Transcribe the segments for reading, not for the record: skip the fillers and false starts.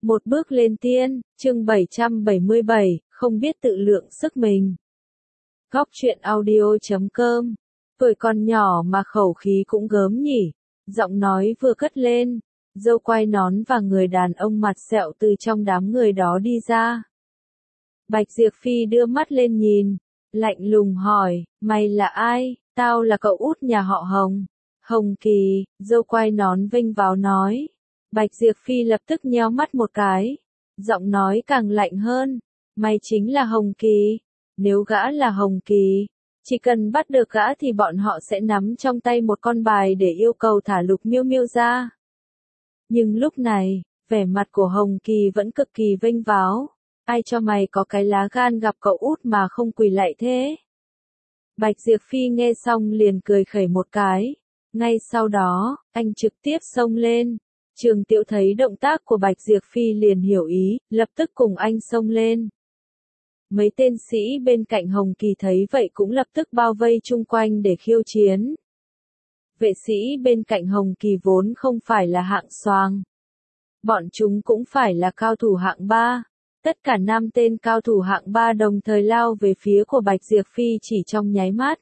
Một bước lên tiên, chương 777, không biết tự lượng sức mình. Góc truyện audio.com. Tuổi còn nhỏ mà khẩu khí cũng gớm nhỉ. Giọng nói vừa cất lên, dâu quai nón và người đàn ông mặt sẹo từ trong đám người đó đi ra. Bạch Diệp Phi đưa mắt lên nhìn, lạnh lùng hỏi, mày là ai? Tao là cậu út nhà họ Hồng. Hồng Kỳ, dâu quai nón vênh váo nói. Bạch Diệp Phi lập tức nheo mắt một cái, giọng nói càng lạnh hơn, mày chính là Hồng Kỳ. Nếu gã là Hồng Kỳ, chỉ cần bắt được gã thì bọn họ sẽ nắm trong tay một con bài để yêu cầu thả Lục Miêu Miêu ra. Nhưng lúc này, vẻ mặt của Hồng Kỳ vẫn cực kỳ vênh váo. Ai cho mày có cái lá gan gặp cậu út mà không quỳ lạy thế? Bạch Diệp Phi nghe xong liền cười khẩy một cái. Ngay sau đó, anh trực tiếp xông lên. Trường Tiệu thấy động tác của Bạch Diệp Phi liền hiểu ý, lập tức cùng anh xông lên. Mấy tên sĩ bên cạnh Hồng Kỳ thấy vậy cũng lập tức bao vây chung quanh để khiêu chiến. Vệ sĩ bên cạnh Hồng Kỳ vốn không phải là hạng xoàng. Bọn chúng cũng phải là cao thủ hạng 3. Tất cả 5 tên cao thủ hạng 3 đồng thời lao về phía của Bạch Diệp Phi chỉ trong nháy mắt.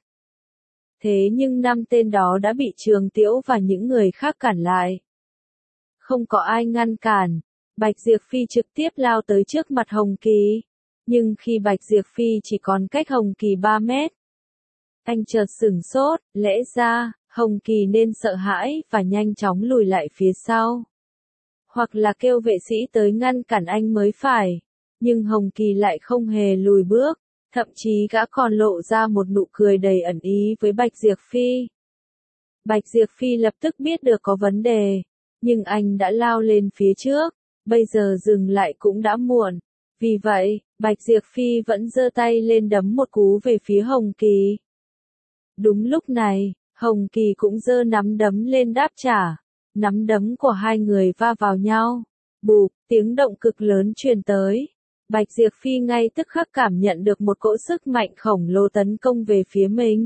Thế nhưng 5 tên đó đã bị Trường Tiễu và những người khác cản lại. Không có ai ngăn cản, Bạch Diệp Phi trực tiếp lao tới trước mặt Hồng Kỳ. Nhưng khi Bạch Diệp Phi chỉ còn cách Hồng Kỳ 3 mét, anh chợt sửng sốt, lẽ ra, Hồng Kỳ nên sợ hãi và nhanh chóng lùi lại phía sau. Hoặc là kêu vệ sĩ tới ngăn cản anh mới phải. Nhưng Hồng Kỳ lại không hề lùi bước, thậm chí gã còn lộ ra một nụ cười đầy ẩn ý với Bạch Diệp Phi. Bạch Diệp Phi lập tức biết được có vấn đề. Nhưng anh đã lao lên phía trước, bây giờ dừng lại cũng đã muộn. Vì vậy, Bạch Diệp Phi vẫn giơ tay lên đấm một cú về phía Hồng Kỳ. Đúng lúc này, Hồng Kỳ cũng giơ nắm đấm lên đáp trả. Nắm đấm của hai người va vào nhau. Bụp, tiếng động cực lớn truyền tới. Bạch Diệp Phi ngay tức khắc cảm nhận được một cỗ sức mạnh khổng lồ tấn công về phía mình.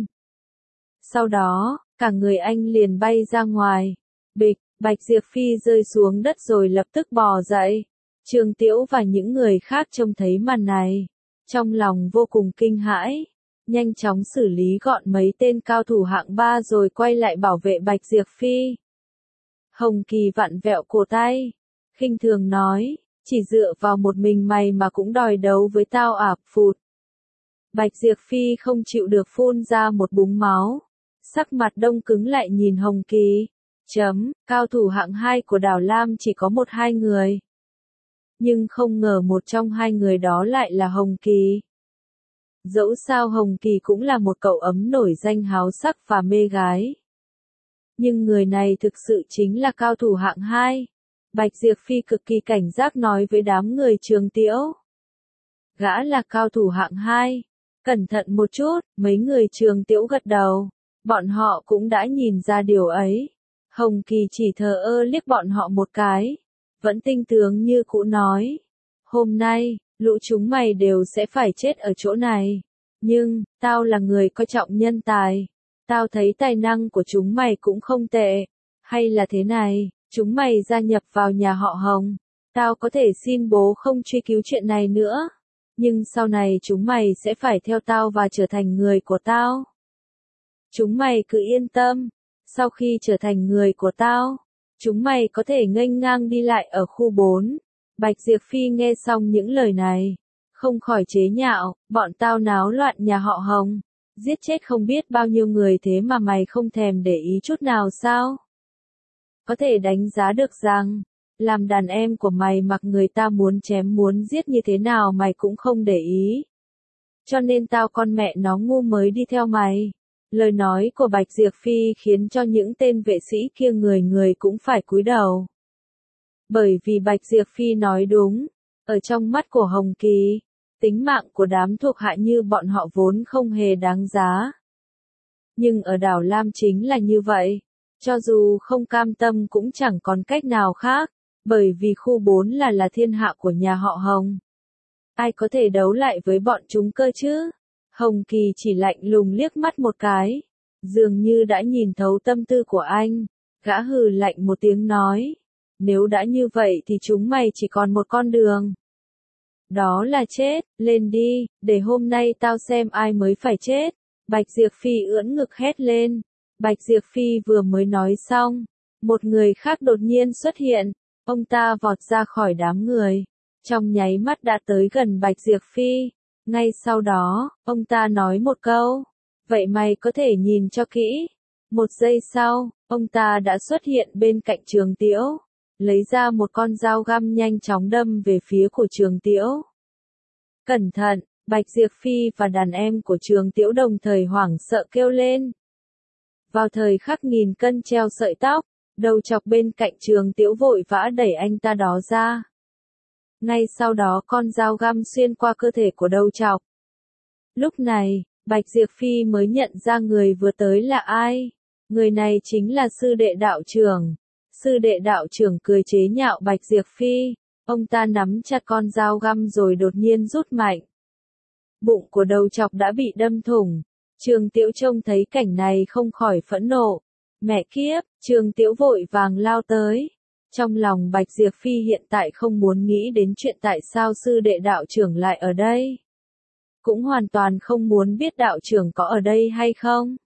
Sau đó, cả người anh liền bay ra ngoài. Bịch. Bạch Diệp Phi rơi xuống đất rồi lập tức bò dậy. Trường Tiễu và những người khác trông thấy màn này, trong lòng vô cùng kinh hãi, nhanh chóng xử lý gọn mấy tên cao thủ hạng 3 rồi quay lại bảo vệ Bạch Diệp Phi. Hồng Kỳ vặn vẹo cổ tay, khinh thường nói, chỉ dựa vào một mình mày mà cũng đòi đấu với tao à? Phụt. Bạch Diệp Phi không chịu được phun ra một búng máu, sắc mặt đông cứng lại nhìn Hồng Kỳ. Cao thủ hạng 2 của Đào Lam chỉ có 1-2 người. Nhưng không ngờ một trong hai người đó lại là Hồng Kỳ. Dẫu sao Hồng Kỳ cũng là một cậu ấm nổi danh háo sắc và mê gái. Nhưng người này thực sự chính là cao thủ hạng 2. Bạch Diệp Phi cực kỳ cảnh giác nói với đám người Trường Tiễu. Gã là cao thủ hạng 2. Cẩn thận một chút, mấy người Trường Tiễu gật đầu. Bọn họ cũng đã nhìn ra điều ấy. Hồng Kỳ chỉ thờ ơ liếc bọn họ một cái, vẫn tinh tướng như cũ nói, hôm nay, lũ chúng mày đều sẽ phải chết ở chỗ này, nhưng, tao là người coi trọng nhân tài, tao thấy tài năng của chúng mày cũng không tệ, hay là thế này, chúng mày gia nhập vào nhà họ Hồng, tao có thể xin bố không truy cứu chuyện này nữa, nhưng sau này chúng mày sẽ phải theo tao và trở thành người của tao. Chúng mày cứ yên tâm. Sau khi trở thành người của tao, chúng mày có thể nghênh ngang đi lại ở khu 4. Bạch Diệp Phi nghe xong những lời này, không khỏi chế nhạo, bọn tao náo loạn nhà họ Hồng, giết chết không biết bao nhiêu người thế mà mày không thèm để ý chút nào sao? Có thể đánh giá được rằng, làm đàn em của mày mặc người ta muốn chém muốn giết như thế nào mày cũng không để ý. Cho nên tao con mẹ nó ngu mới đi theo mày. Lời nói của Bạch Diệp Phi khiến cho những tên vệ sĩ kia người người cũng phải cúi đầu. Bởi vì Bạch Diệp Phi nói đúng, ở trong mắt của Hồng Kỳ, tính mạng của đám thuộc hạ như bọn họ vốn không hề đáng giá. Nhưng ở đảo Lam chính là như vậy, cho dù không cam tâm cũng chẳng còn cách nào khác, bởi vì khu 4 là thiên hạ của nhà họ Hồng. Ai có thể đấu lại với bọn chúng cơ chứ? Hồng Kỳ chỉ lạnh lùng liếc mắt một cái, dường như đã nhìn thấu tâm tư của anh, gã hừ lạnh một tiếng nói, nếu đã như vậy thì chúng mày chỉ còn một con đường. Đó là chết, lên đi, để hôm nay tao xem ai mới phải chết. Bạch Diệp Phi ưỡn ngực hét lên. Bạch Diệp Phi vừa mới nói xong, một người khác đột nhiên xuất hiện, ông ta vọt ra khỏi đám người, trong nháy mắt đã tới gần Bạch Diệp Phi. Ngay sau đó, ông ta nói một câu, vậy mày có thể nhìn cho kỹ. Một giây sau, ông ta đã xuất hiện bên cạnh Trường Tiễu, lấy ra một con dao găm nhanh chóng đâm về phía của Trường Tiễu. Cẩn thận, Bạch Diệp Phi và đàn em của Trường Tiễu đồng thời hoảng sợ kêu lên. Vào thời khắc nghìn cân treo sợi tóc, đầu chọc bên cạnh Trường Tiễu vội vã đẩy anh ta đó ra. Ngay sau đó con dao găm xuyên qua cơ thể của đầu chọc. Lúc này, Bạch Diệp Phi mới nhận ra người vừa tới là ai. Người này chính là sư đệ đạo trưởng. Sư đệ đạo trưởng cười chế nhạo Bạch Diệp Phi. Ông ta nắm chặt con dao găm rồi đột nhiên rút mạnh. Bụng của đầu chọc đã bị đâm thủng. Trường Tiễu trông thấy cảnh này không khỏi phẫn nộ. Mẹ kiếp, Trường Tiễu vội vàng lao tới. Trong lòng Bạch Diệp Phi hiện tại không muốn nghĩ đến chuyện tại sao sư đệ đạo trưởng lại ở đây. Cũng hoàn toàn không muốn biết đạo trưởng có ở đây hay không.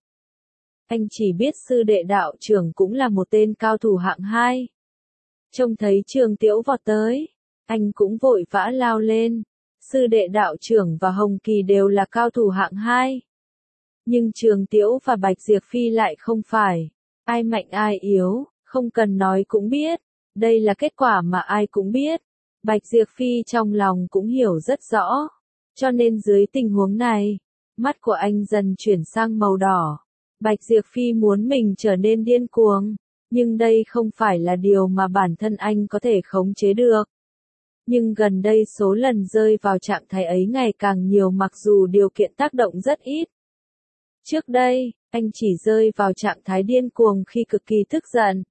Anh chỉ biết sư đệ đạo trưởng cũng là một tên cao thủ hạng 2. Trông thấy Trường Tiễu vọt tới, anh cũng vội vã lao lên. Sư đệ đạo trưởng và Hồng Kỳ đều là cao thủ hạng 2. Nhưng Trường Tiễu và Bạch Diệp Phi lại không phải. Ai mạnh ai yếu, không cần nói cũng biết. Đây là kết quả mà ai cũng biết. Bạch Diệp Phi trong lòng cũng hiểu rất rõ. Cho nên dưới tình huống này, mắt của anh dần chuyển sang màu đỏ. Bạch Diệp Phi muốn mình trở nên điên cuồng. Nhưng đây không phải là điều mà bản thân anh có thể khống chế được. Nhưng gần đây số lần rơi vào trạng thái ấy ngày càng nhiều mặc dù điều kiện tác động rất ít. Trước đây, anh chỉ rơi vào trạng thái điên cuồng khi cực kỳ tức giận.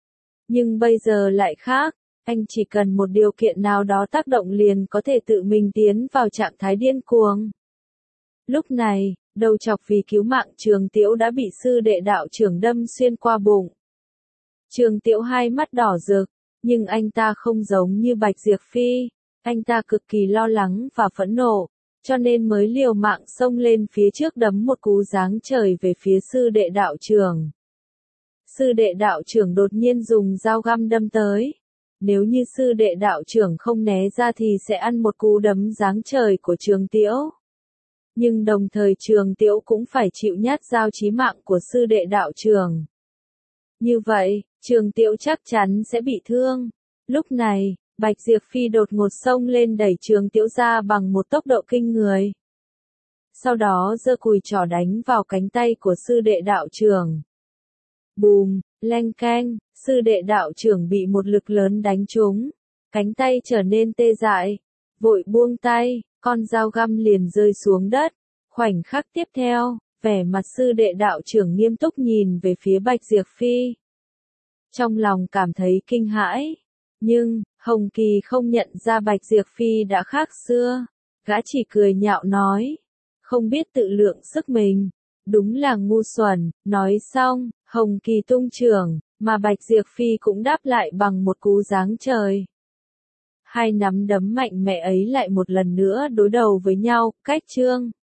Nhưng bây giờ lại khác, anh chỉ cần một điều kiện nào đó tác động liền có thể tự mình tiến vào trạng thái điên cuồng. Lúc này, đầu chọc vì cứu mạng Trường Tiễu đã bị sư đệ đạo trưởng đâm xuyên qua bụng. Trường Tiễu hai mắt đỏ rực, nhưng anh ta không giống như Bạch Diệp Phi, anh ta cực kỳ lo lắng và phẫn nộ, cho nên mới liều mạng xông lên phía trước đấm một cú giáng trời về phía sư đệ đạo trưởng. Sư đệ đạo trưởng đột nhiên dùng dao găm đâm tới. Nếu như sư đệ đạo trưởng không né ra thì sẽ ăn một cú đấm giáng trời của Trường Tiễu. Nhưng đồng thời Trường Tiễu cũng phải chịu nhát dao chí mạng của sư đệ đạo trưởng. Như vậy, Trường Tiễu chắc chắn sẽ bị thương. Lúc này, Bạch Diệp Phi đột ngột xông lên đẩy Trường Tiễu ra bằng một tốc độ kinh người. Sau đó giơ cùi trỏ đánh vào cánh tay của sư đệ đạo trưởng. Bùm, leng keng, sư đệ đạo trưởng bị một lực lớn đánh trúng. Cánh tay trở nên tê dại. Vội buông tay, con dao găm liền rơi xuống đất. Khoảnh khắc tiếp theo, vẻ mặt sư đệ đạo trưởng nghiêm túc nhìn về phía Bạch Diệp Phi. Trong lòng cảm thấy kinh hãi. Nhưng, Hồng Kỳ không nhận ra Bạch Diệp Phi đã khác xưa. Gã chỉ cười nhạo nói. Không biết tự lượng sức mình. Đúng là ngu xuẩn. Nói xong, Hồng Kỳ tung chưởng, mà Bạch Diệp Phi cũng đáp lại bằng một cú giáng trời. Hai nắm đấm mạnh mẽ ấy lại một lần nữa đối đầu với nhau, cách chương.